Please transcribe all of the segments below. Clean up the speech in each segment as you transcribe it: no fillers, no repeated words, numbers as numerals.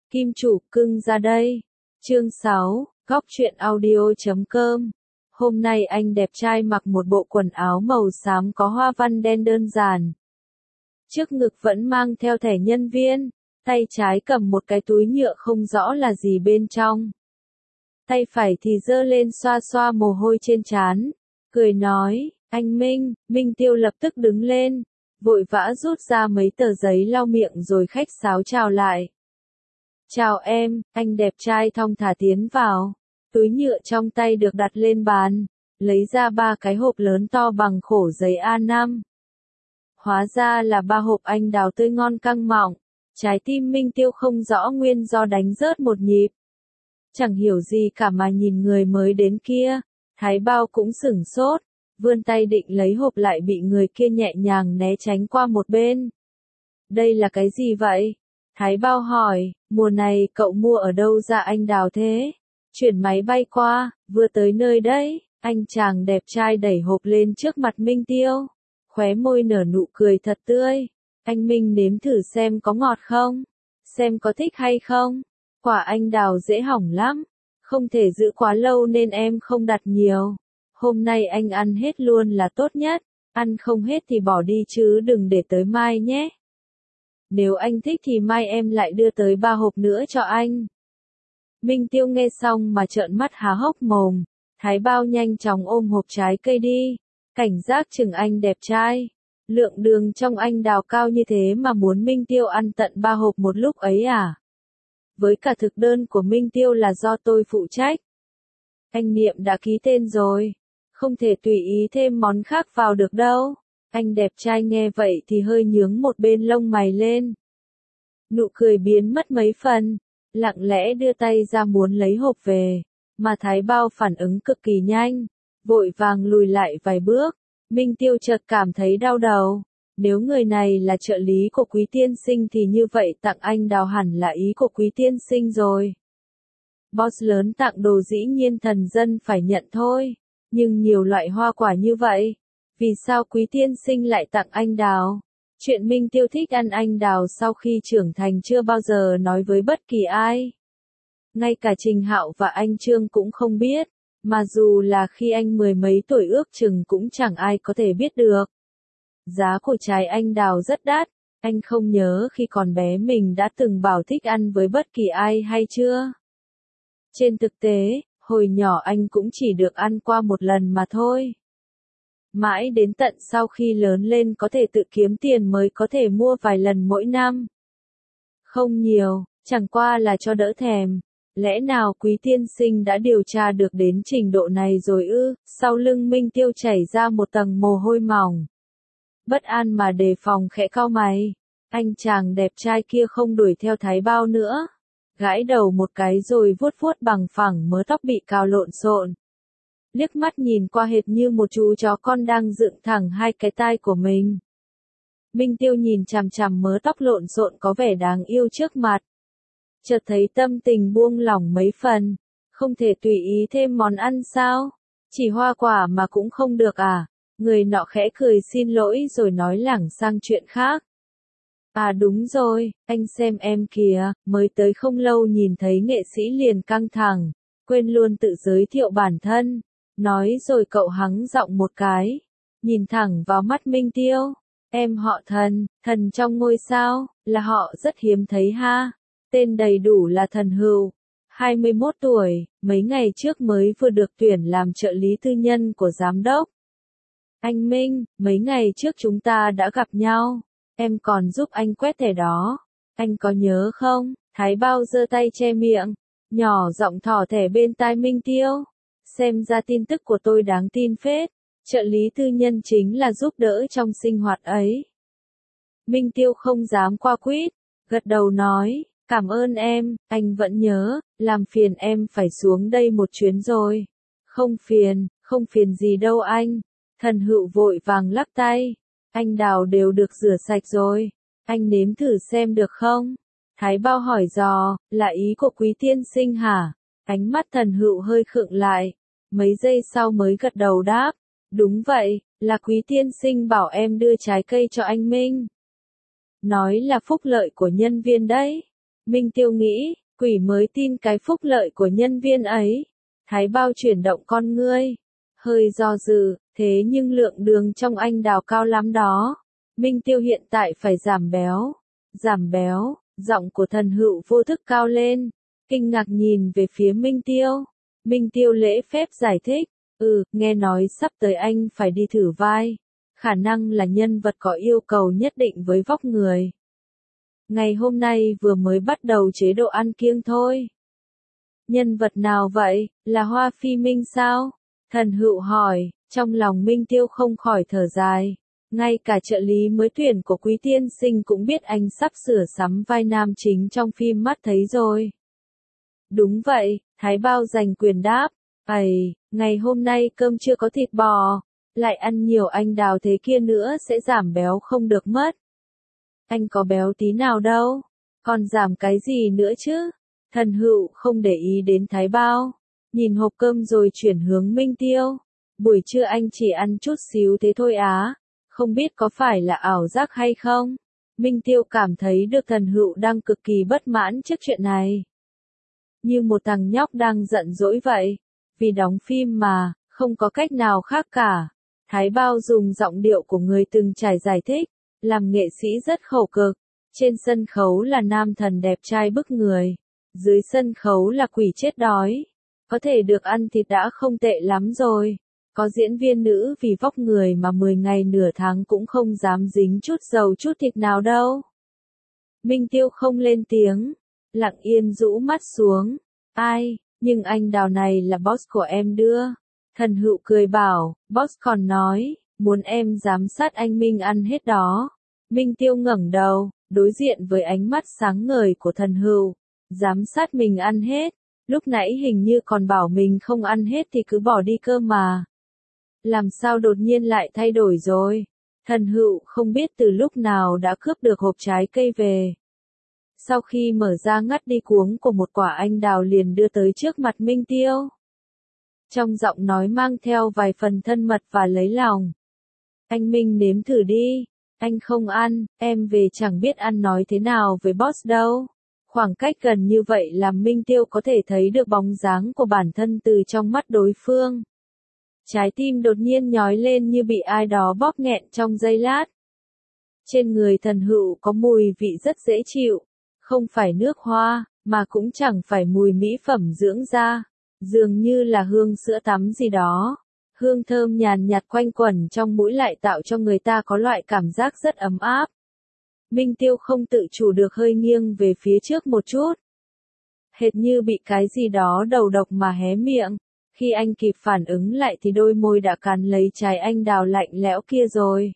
Kim chủ cưng ra đây. Chương 6, Góc truyện audio.com. Hôm nay anh đẹp trai mặc một bộ quần áo màu xám có hoa văn đen đơn giản. Trước ngực vẫn mang theo thẻ nhân viên, tay trái cầm một cái túi nhựa không rõ là gì bên trong. Tay phải thì giơ lên xoa xoa mồ hôi trên trán, cười nói, anh Minh. Minh Tiêu lập tức đứng lên, vội vã rút ra mấy tờ giấy lau miệng rồi khách sáo chào lại. Chào em, anh đẹp trai thong thả tiến vào. Túi nhựa trong tay được đặt lên bàn, lấy ra 3 cái hộp lớn to bằng khổ giấy A5. Hóa ra là 3 hộp anh đào tươi ngon căng mọng. Trái tim Minh Tiêu không rõ nguyên do đánh rớt một nhịp. Chẳng hiểu gì cả mà nhìn người mới đến kia, Thái Bao cũng sửng sốt, vươn tay định lấy hộp lại bị người kia nhẹ nhàng né tránh qua một bên. Đây là cái gì vậy? Thái Bao hỏi, mùa này cậu mua ở đâu ra anh đào thế? Chuyển máy bay qua, vừa tới nơi đấy. Anh chàng đẹp trai đẩy hộp lên trước mặt Minh Tiêu, khóe môi nở nụ cười thật tươi. Anh Minh nếm thử xem có ngọt không? Xem có thích hay không? Quả anh đào dễ hỏng lắm, không thể giữ quá lâu nên em không đặt nhiều. Hôm nay anh ăn hết luôn là tốt nhất, ăn không hết thì bỏ đi chứ đừng để tới mai nhé. Nếu anh thích thì mai em lại đưa tới 3 hộp nữa cho anh. Minh Tiêu nghe xong mà trợn mắt há hốc mồm. Thái Bao nhanh chóng ôm hộp trái cây đi, cảnh giác chừng anh đẹp trai. Lượng đường trong anh đào cao như thế mà muốn Minh Tiêu ăn tận 3 hộp một lúc ấy à? Với cả thực đơn của Minh Tiêu là do tôi phụ trách. Anh Niệm đã ký tên rồi, không thể tùy ý thêm món khác vào được đâu. Anh đẹp trai nghe vậy thì hơi nhướng một bên lông mày lên. Nụ cười biến mất mấy phần, lặng lẽ đưa tay ra muốn lấy hộp về, mà Thái Bao phản ứng cực kỳ nhanh, vội vàng lùi lại vài bước. Minh Tiêu chợt cảm thấy đau đầu. Nếu người này là trợ lý của Quý tiên sinh thì như vậy tặng anh đào hẳn là ý của Quý tiên sinh rồi. Boss lớn tặng đồ dĩ nhiên thần dân phải nhận thôi, nhưng nhiều loại hoa quả như vậy, vì sao Quý tiên sinh lại tặng anh đào? Chuyện Minh Tiêu thích ăn anh đào sau khi trưởng thành chưa bao giờ nói với bất kỳ ai. Ngay cả Trình Hạo và anh Trương cũng không biết, mà dù là khi anh 10 mấy tuổi ước chừng cũng chẳng ai có thể biết được. Giá của trái anh đào rất đắt, anh không nhớ khi còn bé mình đã từng bảo thích ăn với bất kỳ ai hay chưa. Trên thực tế, hồi nhỏ anh cũng chỉ được ăn qua một lần mà thôi. Mãi đến tận sau khi lớn lên có thể tự kiếm tiền mới có thể mua vài lần mỗi năm. Không nhiều, chẳng qua là cho đỡ thèm. Lẽ nào Quý tiên sinh đã điều tra được đến trình độ này rồi ư? Sau lưng Minh Tiêu chảy ra một tầng mồ hôi mỏng. Bất an mà đề phòng khẽ cau mày. Anh chàng đẹp trai kia không đuổi theo Thái Bao nữa. Gãi đầu một cái rồi vuốt vuốt bằng phẳng mớ tóc bị cào lộn xộn. Liếc mắt nhìn qua hệt như một chú chó con đang dựng thẳng hai cái tai của mình. Minh Tiêu nhìn chằm chằm mớ tóc lộn xộn có vẻ đáng yêu trước mặt. Chợt thấy tâm tình buông lỏng mấy phần. Không thể tùy ý thêm món ăn sao? Chỉ hoa quả mà cũng không được à? Người nọ khẽ cười xin lỗi rồi nói lảng sang chuyện khác. À đúng rồi, anh xem em kìa, mới tới không lâu nhìn thấy nghệ sĩ liền căng thẳng, quên luôn tự giới thiệu bản thân. Nói rồi cậu hắng giọng một cái, nhìn thẳng vào mắt Minh Tiêu. Em họ Thần, thần trong ngôi sao, là họ rất hiếm thấy ha. Tên đầy đủ là Thần Hữu, 21 tuổi, mấy ngày trước mới vừa được tuyển làm trợ lý tư nhân của giám đốc. Anh Minh, mấy ngày trước chúng ta đã gặp nhau, em còn giúp anh quét thẻ đó, anh có nhớ không? Thái Bao giơ tay che miệng, nhỏ giọng thỏ thẻ bên tai Minh Tiêu. Xem ra tin tức của tôi đáng tin phết, trợ lý tư nhân chính là giúp đỡ trong sinh hoạt ấy. Minh Tiêu không dám qua quýt, gật đầu nói, cảm ơn em, anh vẫn nhớ, làm phiền em phải xuống đây một chuyến rồi. Không phiền gì đâu anh. Thần Hữu vội vàng lắc tay, anh đào đều được rửa sạch rồi, anh nếm thử xem được không? Thái Bao hỏi dò, là ý của Quý tiên sinh hả? Ánh mắt Thần Hữu hơi khựng lại, mấy giây sau mới gật đầu đáp, đúng vậy, là Quý tiên sinh bảo em đưa trái cây cho anh Minh. Nói là phúc lợi của nhân viên đấy. Minh Tiêu nghĩ, Quỷ mới tin cái phúc lợi của nhân viên ấy. Thái Bao chuyển động con ngươi. Hơi do dự, thế nhưng lượng đường trong anh đào cao lắm đó. Minh Tiêu hiện tại phải giảm béo. Giảm béo, giọng của Thần Hựu vô thức cao lên. Kinh ngạc nhìn về phía Minh Tiêu. Minh Tiêu lễ phép giải thích. Nghe nói sắp tới anh phải đi thử vai. Khả năng là nhân vật có yêu cầu nhất định với vóc người. Ngày hôm nay vừa mới bắt đầu chế độ ăn kiêng thôi. Nhân vật nào vậy, là Hoa Phi Minh sao? Thần Hựu hỏi, trong lòng Minh Tiêu không khỏi thở dài. Ngay cả trợ lý mới tuyển của Quý tiên sinh cũng biết anh sắp sửa sắm vai nam chính trong phim mắt thấy rồi. Đúng vậy, Thái Bao giành quyền đáp. Ngày hôm nay cơm chưa có thịt bò, lại ăn nhiều anh đào thế kia nữa sẽ giảm béo không được mất. Anh có béo tí nào đâu, còn giảm cái gì nữa chứ? Thần Hựu không để ý đến Thái Bao, nhìn hộp cơm rồi chuyển hướng Minh Tiêu. Buổi trưa anh chỉ ăn chút xíu thế thôi á, không biết có phải là ảo giác hay không? Minh Tiêu cảm thấy được Thần Hựu đang cực kỳ bất mãn trước chuyện này. Như một thằng nhóc đang giận dỗi vậy, vì đóng phim mà, không có cách nào khác cả. Thái Bao dùng giọng điệu của người từng trải giải thích, làm nghệ sĩ rất khổ cực. Trên sân khấu là nam thần đẹp trai bức người, dưới sân khấu là quỷ chết đói. Có thể được ăn thịt đã không tệ lắm rồi. Có diễn viên nữ vì vóc người mà 10 ngày nửa tháng cũng không dám dính chút dầu chút thịt nào đâu. Minh Tiêu không lên tiếng, lặng yên rũ mắt xuống. Nhưng anh đào này là boss của em đưa. Thần Hựu cười bảo, boss còn nói, muốn em giám sát anh Minh ăn hết đó. Minh Tiêu ngẩng đầu, đối diện với ánh mắt sáng ngời của Thần Hựu. Giám sát mình ăn hết, lúc nãy hình như còn bảo mình không ăn hết thì cứ bỏ đi cơ mà. Làm sao đột nhiên lại thay đổi rồi? Thần Hựu không biết từ lúc nào đã cướp được hộp trái cây về. Sau khi mở ra ngắt đi cuống của một quả anh đào liền đưa tới trước mặt Minh Tiêu. Trong giọng nói mang theo vài phần thân mật và lấy lòng. Anh Minh nếm thử đi, anh không ăn, em về chẳng biết ăn nói thế nào với boss đâu. Khoảng cách gần như vậy làm Minh Tiêu có thể thấy được bóng dáng của bản thân từ trong mắt đối phương. Trái tim đột nhiên nhói lên như bị ai đó bóp nghẹn trong giây lát. Trên người Thần Hựu có mùi vị rất dễ chịu, không phải nước hoa, mà cũng chẳng phải mùi mỹ phẩm dưỡng da, dường như là hương sữa tắm gì đó. Hương thơm nhàn nhạt quanh quẩn trong mũi lại tạo cho người ta có loại cảm giác rất ấm áp. Minh Tiêu không tự chủ được hơi nghiêng về phía trước một chút. Hệt như bị cái gì đó đầu độc mà hé miệng. Khi anh kịp phản ứng lại thì đôi môi đã cắn lấy trái anh đào lạnh lẽo kia rồi.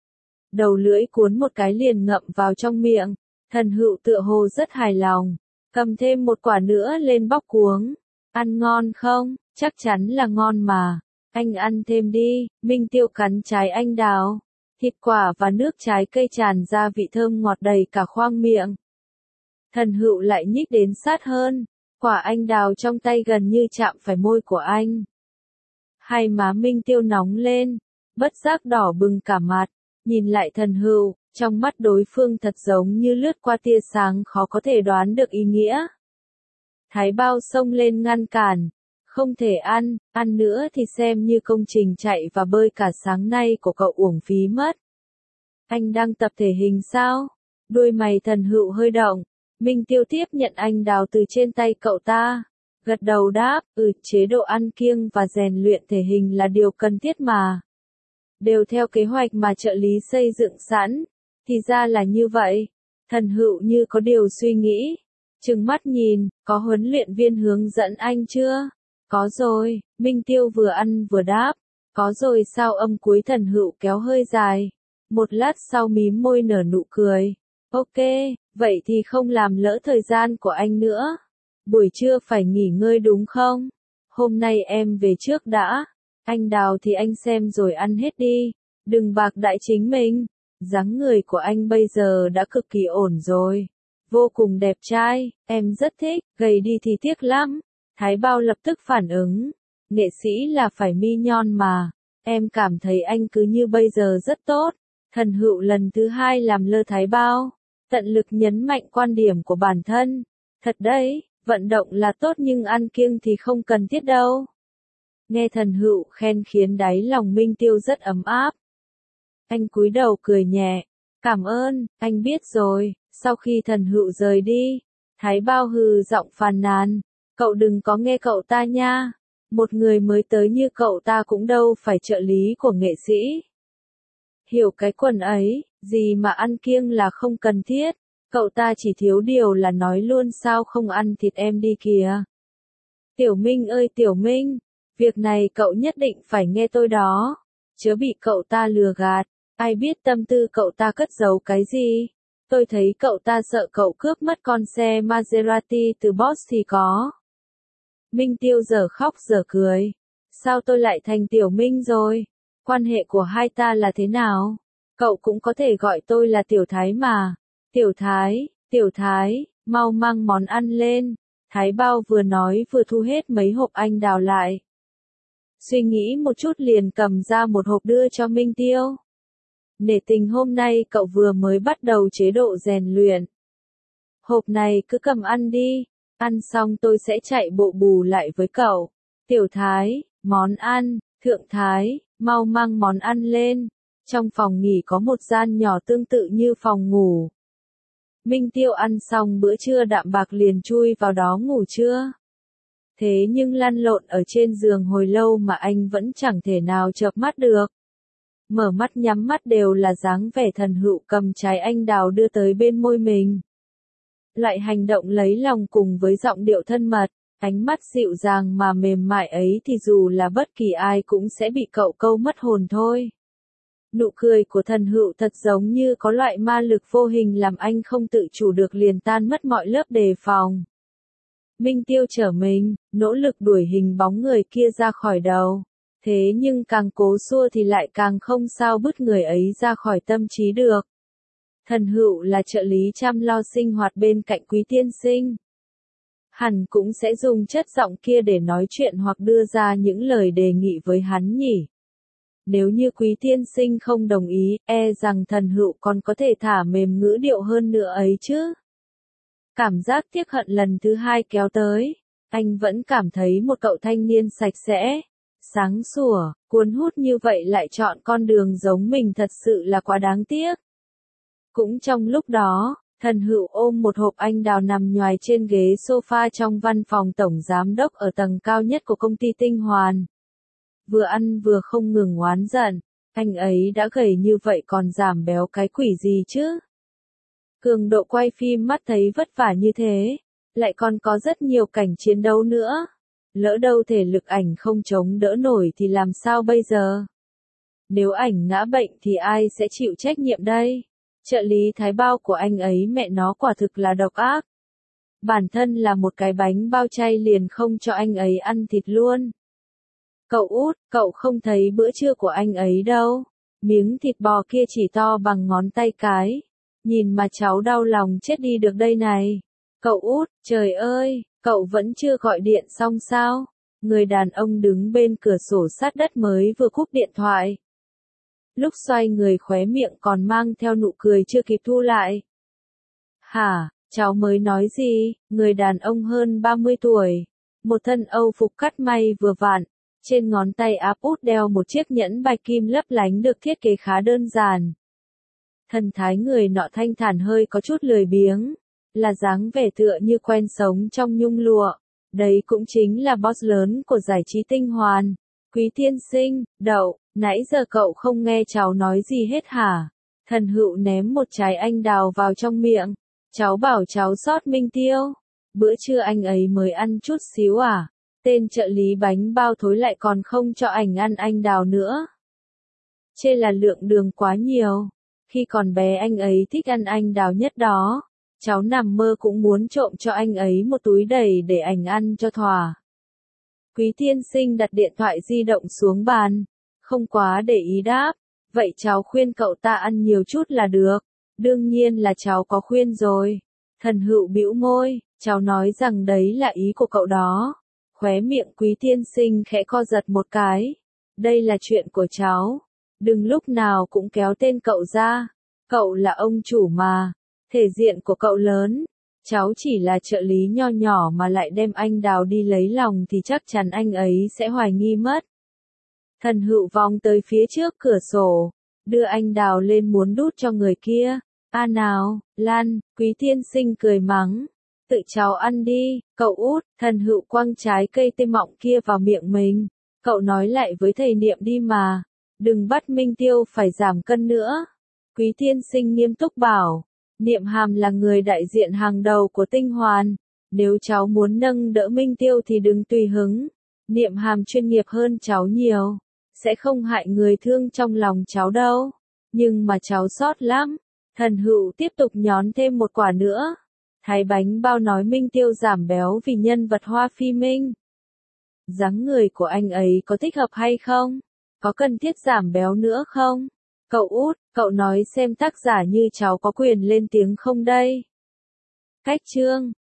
Đầu lưỡi cuốn một cái liền ngậm vào trong miệng. Thần Hựu tựa hồ rất hài lòng. Cầm thêm một quả nữa lên bóc cuống. Ăn ngon không? Chắc chắn là ngon mà. Anh ăn thêm đi. Minh Tiêu cắn trái anh đào. Thịt quả và nước trái cây tràn ra vị thơm ngọt đầy cả khoang miệng. Thần Hựu lại nhích đến sát hơn. Quả anh đào trong tay gần như chạm phải môi của anh. Hai má Minh Tiêu nóng lên, bất giác đỏ bừng cả mặt, nhìn lại Thần Hựu, trong mắt đối phương thật giống như lướt qua tia sáng khó có thể đoán được ý nghĩa. Thái Bao xông lên ngăn cản, không thể ăn nữa thì xem như công trình chạy và bơi cả sáng nay của cậu uổng phí mất. Anh đang tập thể hình sao? Đôi mày Thần Hựu hơi động. Minh Tiêu tiếp nhận anh đào từ trên tay cậu ta. Gật đầu đáp, chế độ ăn kiêng và rèn luyện thể hình là điều cần thiết mà. Đều theo kế hoạch mà trợ lý xây dựng sẵn. Thì ra là như vậy. Thần Hựu như có điều suy nghĩ. Trừng mắt nhìn, có huấn luyện viên hướng dẫn anh chưa? Có rồi, Minh Tiêu vừa ăn vừa đáp. Có rồi sao âm cuối Thần Hựu kéo hơi dài. Một lát sau mím môi nở nụ cười. Ok, vậy thì không làm lỡ thời gian của anh nữa. Buổi trưa phải nghỉ ngơi đúng không? Hôm nay em về trước đã. Anh đào thì anh xem rồi ăn hết đi. Đừng bạc đãi chính mình. Dáng người của anh bây giờ đã cực kỳ ổn rồi. Vô cùng đẹp trai, em rất thích, gầy đi thì tiếc lắm. Thái Bao lập tức phản ứng. Nghệ sĩ là phải mi nhon mà. Em cảm thấy anh cứ như bây giờ rất tốt. Thần Hựu lần thứ hai làm lơ Thái Bao. Tận lực nhấn mạnh quan điểm của bản thân. Thật đấy, Vận động là tốt nhưng ăn kiêng thì không cần thiết đâu. Nghe Thần Hữu khen khiến đáy lòng Minh Tiêu rất ấm áp. Anh cúi đầu cười nhẹ. Cảm ơn, anh biết rồi. Sau khi Thần Hữu rời đi, Thái Bao hừ giọng phàn nàn. Cậu đừng có nghe cậu ta nha. Một người mới tới như cậu ta cũng đâu phải trợ lý của nghệ sĩ. Hiểu cái quần ấy, gì mà ăn kiêng là không cần thiết. Cậu ta chỉ thiếu điều là nói luôn sao không ăn thịt em đi kìa. Tiểu Minh ơi Tiểu Minh, việc này cậu nhất định phải nghe tôi đó. Chớ bị cậu ta lừa gạt, ai biết tâm tư cậu ta cất giấu cái gì. Tôi thấy cậu ta sợ cậu cướp mất con xe Maserati từ boss thì có. Minh Tiêu giờ khóc giờ cười. Sao tôi lại thành Tiểu Minh rồi? Quan hệ của hai ta là thế nào? Cậu cũng có thể gọi tôi là Tiểu Thái mà. Tiểu Thái, mau mang món ăn lên. Thái Bao vừa nói vừa thu hết mấy hộp anh đào lại. Suy nghĩ một chút liền cầm ra một hộp đưa cho Minh Tiêu. Nể tình hôm nay cậu vừa mới bắt đầu chế độ rèn luyện. Hộp này cứ cầm ăn đi, ăn xong tôi sẽ chạy bộ bù lại với cậu. Tiểu Thái, món ăn, Thượng Thái, mau mang món ăn lên. Trong phòng nghỉ có một gian nhỏ tương tự như phòng ngủ. Minh Tiêu ăn xong bữa trưa đạm bạc liền chui vào đó ngủ trưa. Thế nhưng lăn lộn ở trên giường hồi lâu mà anh vẫn chẳng thể nào chợp mắt được. Mở mắt nhắm mắt đều là dáng vẻ Thần Hữu cầm trái anh đào đưa tới bên môi mình. Loại hành động lấy lòng cùng với giọng điệu thân mật, ánh mắt dịu dàng mà mềm mại ấy thì dù là bất kỳ ai cũng sẽ bị cậu câu mất hồn thôi. Nụ cười của Thần Hữu thật giống như có loại ma lực vô hình làm anh không tự chủ được liền tan mất mọi lớp đề phòng. Minh Tiêu trở mình, nỗ lực đuổi hình bóng người kia ra khỏi đầu. Thế nhưng càng cố xua thì lại càng không sao bứt người ấy ra khỏi tâm trí được. Thần Hữu là trợ lý chăm lo sinh hoạt bên cạnh Quý tiên sinh. Hẳn cũng sẽ dùng chất giọng kia để nói chuyện hoặc đưa ra những lời đề nghị với hắn nhỉ. Nếu như Quý tiên sinh không đồng ý, e rằng Thần Hữu còn có thể thả mềm ngữ điệu hơn nữa ấy chứ. Cảm giác tiếc hận lần thứ hai kéo tới. Anh vẫn cảm thấy một cậu thanh niên sạch sẽ, sáng sủa, cuốn hút như vậy lại chọn con đường giống mình thật sự là quá đáng tiếc. Cũng trong lúc đó, Thần Hữu ôm một hộp anh đào nằm nhoài trên ghế sofa trong văn phòng tổng giám đốc ở tầng cao nhất của công ty Tinh Hoàn. Vừa ăn vừa không ngừng oán giận, anh ấy đã gầy như vậy còn giảm béo cái quỷ gì chứ? Cường độ quay phim mắt thấy vất vả như thế, lại còn có rất nhiều cảnh chiến đấu nữa. Lỡ đâu thể lực ảnh không chống đỡ nổi thì làm sao bây giờ? Nếu ảnh ngã bệnh thì ai sẽ chịu trách nhiệm đây? Trợ lý Thái Bao của anh ấy mẹ nó quả thực là độc ác. Bản thân là một cái bánh bao chay liền không cho anh ấy ăn thịt luôn. Cậu út, cậu không thấy bữa trưa của anh ấy đâu. Miếng thịt bò kia chỉ to bằng ngón tay cái. Nhìn mà cháu đau lòng chết đi được đây này. Cậu út, trời ơi, cậu vẫn chưa gọi điện xong sao? Người đàn ông đứng bên cửa sổ sát đất mới vừa cúp điện thoại. Lúc xoay người khóe miệng còn mang theo nụ cười chưa kịp thu lại. Hả, cháu mới nói gì? Người đàn ông hơn 30 tuổi. Một thân Âu phục cắt may vừa vặn. Trên ngón tay áp út đeo một chiếc nhẫn bạch kim lấp lánh được thiết kế khá đơn giản. Thần thái người nọ thanh thản hơi có chút lười biếng. Là dáng vẻ tựa như quen sống trong nhung lụa. Đấy cũng chính là boss lớn của giải trí Tinh Hoàn. Quý tiên sinh, đậu, nãy giờ cậu không nghe cháu nói gì hết hả? Thần Hữu ném một trái anh đào vào trong miệng. Cháu bảo cháu sót Minh Tiêu. Bữa trưa anh ấy mới ăn chút xíu à? Tên trợ lý bánh bao thối lại còn không cho ảnh ăn anh đào nữa. Chê là lượng đường quá nhiều. Khi còn bé anh ấy thích ăn anh đào nhất đó. Cháu nằm mơ cũng muốn trộm cho anh ấy một túi đầy để ảnh ăn cho thỏa. Quý tiên sinh đặt điện thoại di động xuống bàn. Không quá để ý đáp. Vậy cháu khuyên cậu ta ăn nhiều chút là được. Đương nhiên là cháu có khuyên rồi. Thần Hữu bĩu môi. Cháu nói rằng đấy là ý của cậu đó. Khóe miệng quý tiên sinh khẽ co giật một cái. Đây là chuyện của cháu. Đừng lúc nào cũng kéo tên cậu ra. Cậu là ông chủ mà. Thể diện của cậu lớn. Cháu chỉ là trợ lý nho nhỏ mà lại đem anh Đào đi lấy lòng thì chắc chắn anh ấy sẽ hoài nghi mất. Thần Hựu vòng tới phía trước cửa sổ, đưa anh Đào lên muốn đút cho người kia. A nào, Lan, Quý tiên sinh cười mắng. Tự cháu ăn đi, cậu út. Thần Hựu quăng trái cây tê mọng kia vào miệng mình. Cậu nói lại với thầy Niệm đi mà. Đừng bắt Minh Tiêu phải giảm cân nữa. Quý tiên sinh nghiêm túc bảo. Niệm Hàm là người đại diện hàng đầu của Tinh Hoàn. Nếu cháu muốn nâng đỡ Minh Tiêu thì đừng tùy hứng. Niệm Hàm chuyên nghiệp hơn cháu nhiều. Sẽ không hại người thương trong lòng cháu đâu. Nhưng mà cháu sót lắm. Thần Hựu tiếp tục nhón thêm một quả nữa. Thái bánh bao nói Minh Tiêu giảm béo vì nhân vật Hoa Phi Minh. Dáng người của anh ấy có thích hợp hay không? Có cần thiết giảm béo nữa không? Cậu út, cậu nói xem tác giả như cháu có quyền lên tiếng không đây? Cách chương